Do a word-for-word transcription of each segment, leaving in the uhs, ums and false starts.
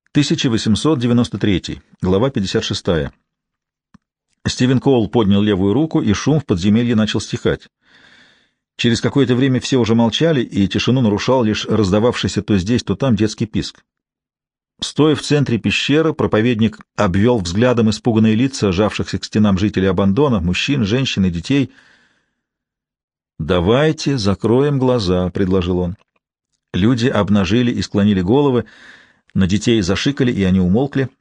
тысяча восемьсот девяносто третий, глава пятьдесят шестая. Стивен Коул поднял левую руку, и шум в подземелье начал стихать. Через какое-то время все уже молчали, и тишину нарушал лишь раздававшийся то здесь, то там детский писк. Стоя в центре пещеры, проповедник обвел взглядом испуганные лица сжавшихся к стенам жителей Абандона, мужчин, женщин и детей. «Давайте закроем глаза», — предложил он. Люди обнажили и склонили головы, на детей зашикали, и они умолкли.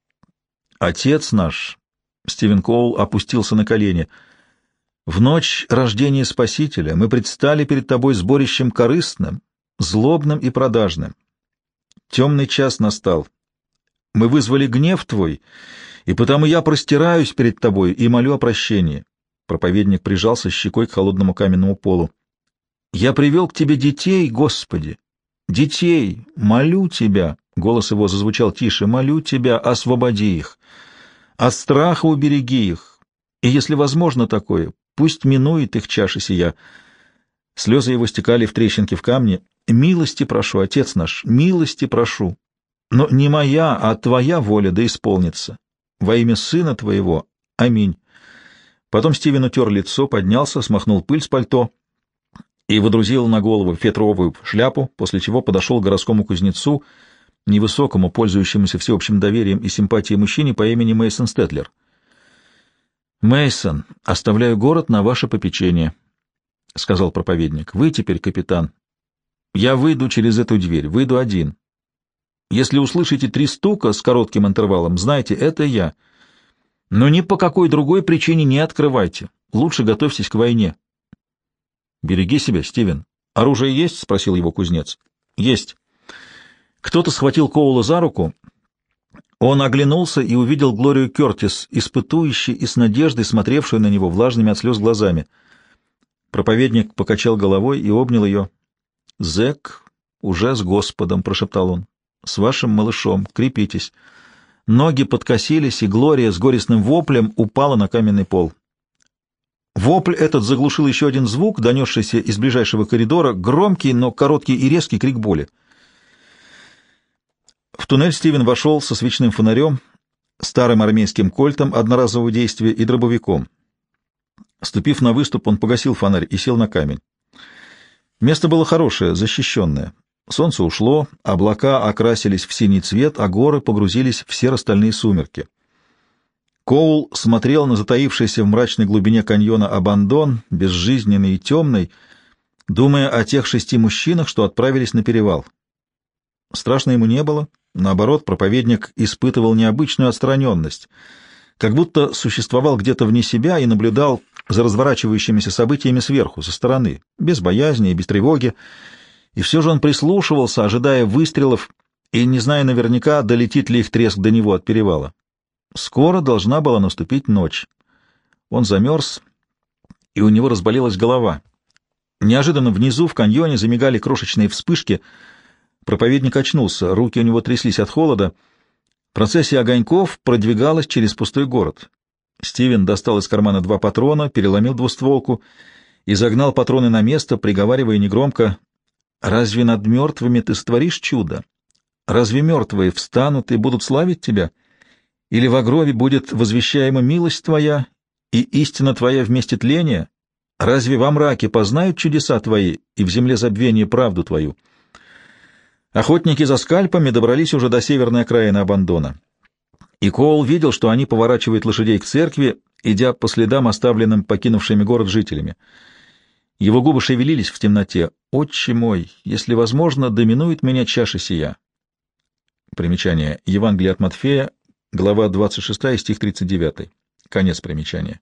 «Отец наш», — Стивен Коул опустился на колени, — «в ночь рождения Спасителя мы предстали перед тобой сборищем корыстным, злобным и продажным. Темный час настал. Мы вызвали гнев твой, и потому я простираюсь перед тобой и молю о прощении». Проповедник прижался щекой к холодному каменному полу. «Я привел к тебе детей, Господи! Детей! Молю тебя!» Голос его зазвучал тише. «Молю тебя, освободи их! От страха убереги их! И, если возможно такое, пусть минует их чаша сия». Слезы его стекали в трещинки в камне. «Милости прошу, Отец наш, милости прошу! Но не моя, а твоя воля да исполнится! Во имя Сына твоего! Аминь!» Потом Стивен утер лицо, поднялся, смахнул пыль с пальто и водрузил на голову фетровую шляпу, после чего подошел к городскому кузнецу, невысокому, пользующемуся всеобщим доверием и симпатией мужчине по имени Мейсон Стэтлер. «Мейсон, оставляю город на ваше попечение», — сказал проповедник. «Вы теперь капитан. Я выйду через эту дверь, выйду один. Если услышите три стука с коротким интервалом, знайте, это я. Но ни по какой другой причине не открывайте. Лучше готовьтесь к войне». «Береги себя, Стивен. Оружие есть?» — спросил его кузнец. «Есть». Кто-то схватил Коула за руку. Он оглянулся и увидел Глорию Кертис, испытующей и с надеждой смотревшую на него влажными от слез глазами. Проповедник покачал головой и обнял ее. «Зэк уже с Господом», — прошептал он. «С вашим малышом. Крепитесь». Ноги подкосились, и Глория с горестным воплем упала на каменный пол. Вопль этот заглушил еще один звук, донесшийся из ближайшего коридора, громкий, но короткий и резкий крик боли. В туннель Стивен вошел со свечным фонарем, старым армейским кольтом одноразового действия и дробовиком. Ступив на выступ, он погасил фонарь и сел на камень. Место было хорошее, защищенное. Солнце ушло, облака окрасились в синий цвет, а горы погрузились в серо-стальные сумерки. Коул смотрел на затаившийся в мрачной глубине каньона Абандон, безжизненный и темный, думая о тех шести мужчинах, что отправились на перевал. Страшно ему не было, наоборот, проповедник испытывал необычную отстраненность, как будто существовал где-то вне себя и наблюдал за разворачивающимися событиями сверху, со стороны, без боязни и без тревоги, и все же он прислушивался, ожидая выстрелов и не зная наверняка, долетит ли их треск до него от перевала. Скоро должна была наступить ночь. Он замерз, и у него разболелась голова. Неожиданно внизу, в каньоне, замигали крошечные вспышки. Проповедник очнулся, руки у него тряслись от холода. Процессия огоньков продвигалась через пустой город. Стивен достал из кармана два патрона, переломил двустволку и загнал патроны на место, приговаривая негромко: «Разве над мертвыми ты сотворишь чудо? Разве мертвые встанут и будут славить тебя? Или в гробе будет возвещаема милость твоя и истина твоя вместе тления? Разве во мраке познают чудеса твои и в земле забвения правду твою?» Охотники за скальпами добрались уже до северной окраины Абандона. И Коул видел, что они поворачивают лошадей к церкви, идя по следам, оставленным покинувшими город жителями. Его губы шевелились в темноте. «Отче мой, если возможно, доминует меня чаша сия». Примечание. Евангелие от Матфея, глава двадцать шестая, стих тридцать девятый. Конец примечания.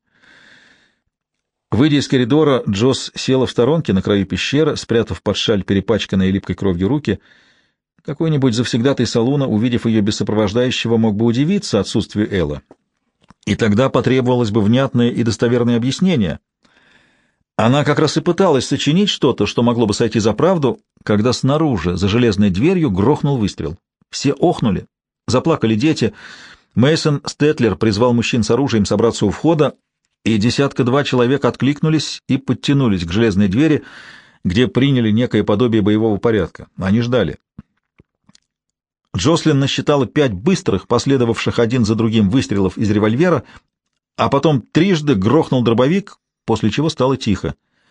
Выйдя из коридора, Джосс села в сторонке на краю пещеры, спрятав под шаль перепачканные липкой кровью руки. Какой-нибудь завсегдатай салуна, увидев ее без сопровождающего, мог бы удивиться отсутствию Элла. И тогда потребовалось бы внятное и достоверное объяснение. Она как раз и пыталась сочинить что-то, что могло бы сойти за правду, когда снаружи, за железной дверью, грохнул выстрел. Все охнули, заплакали дети. Мейсон Стэтлер призвал мужчин с оружием собраться у входа, и десятка-два человек откликнулись и подтянулись к железной двери, где приняли некое подобие боевого порядка. Они ждали. Джослин насчитала пять быстрых, последовавших один за другим выстрелов из револьвера, а потом трижды грохнул дробовик, после чего стало тихо.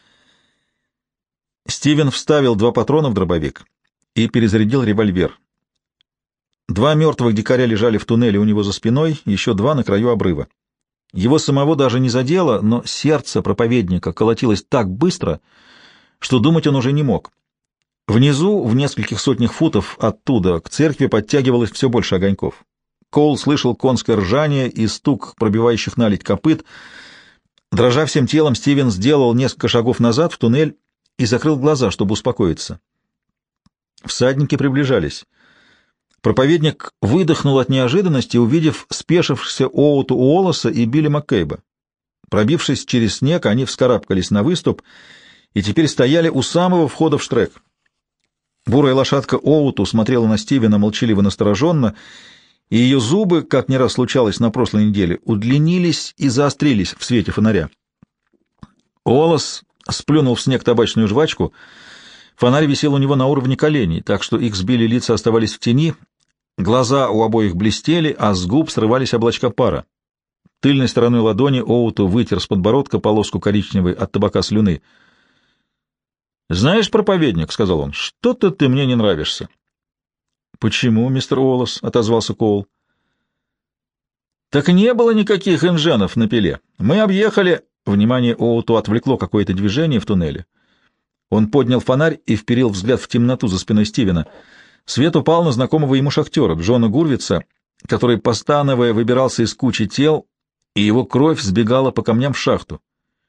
Стивен вставил два патрона в дробовик и перезарядил револьвер. Два мертвых дикаря лежали в туннеле у него за спиной, еще два на краю обрыва. Его самого даже не задело, но сердце проповедника колотилось так быстро, что думать он уже не мог. Внизу, в нескольких сотнях футов оттуда, к церкви подтягивалось все больше огоньков. Коул слышал конское ржание и стук пробивающих наледь копыт. Дрожа всем телом, Стивен сделал несколько шагов назад в туннель и закрыл глаза, чтобы успокоиться. Всадники приближались. Проповедник выдохнул от неожиданности, увидев спешившихся Оуту Уоллеса и Билли Маккейба. Пробившись через снег, они вскарабкались на выступ и теперь стояли у самого входа в штрек. Бурая лошадка Оуту смотрела на Стивена молчаливо настороженно, и ее зубы, как не раз случалось на прошлой неделе, удлинились и заострились в свете фонаря. Уоллес сплюнул в снег табачную жвачку. Фонарь висел у него на уровне коленей, так что их с Билли лица оставались в тени, глаза у обоих блестели, а с губ срывались облачка пара. Тыльной стороной ладони Оуту вытер с подбородка полоску коричневой от табака слюны. «Знаешь, проповедник, — сказал он, — что-то ты мне не нравишься». «Почему, мистер Уоллес?» — отозвался Коул. «Так не было никаких инженов на пиле. Мы объехали...» Внимание Оуту отвлекло какое-то движение в туннеле. Он поднял фонарь и вперил взгляд в темноту за спиной Стивена. Свет упал на знакомого ему шахтера, Джона Гурвица, который, постановая, выбирался из кучи тел, и его кровь сбегала по камням в шахту.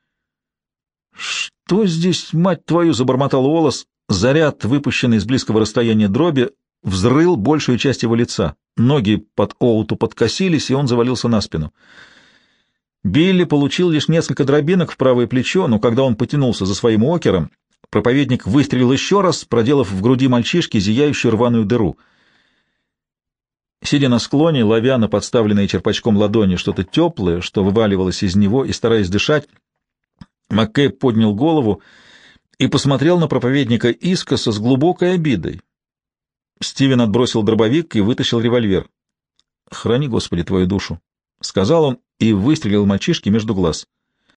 «Что здесь, мать твою?» — забормотал Уоллес. Заряд, выпущенный с близкого расстояния дроби, взрыл большую часть его лица. Ноги под Оуту подкосились, и он завалился на спину. Билли получил лишь несколько дробинок в правое плечо, но когда он потянулся за своим окером, проповедник выстрелил еще раз, проделав в груди мальчишки зияющую рваную дыру. Сидя на склоне, ловя на подставленные черпачком ладони что-то теплое, что вываливалось из него, и стараясь дышать, Маккей поднял голову и посмотрел на проповедника искоса с глубокой обидой. Стивен отбросил дробовик и вытащил револьвер. «Храни, Господи, твою душу», — сказал он и выстрелил мальчишке между глаз.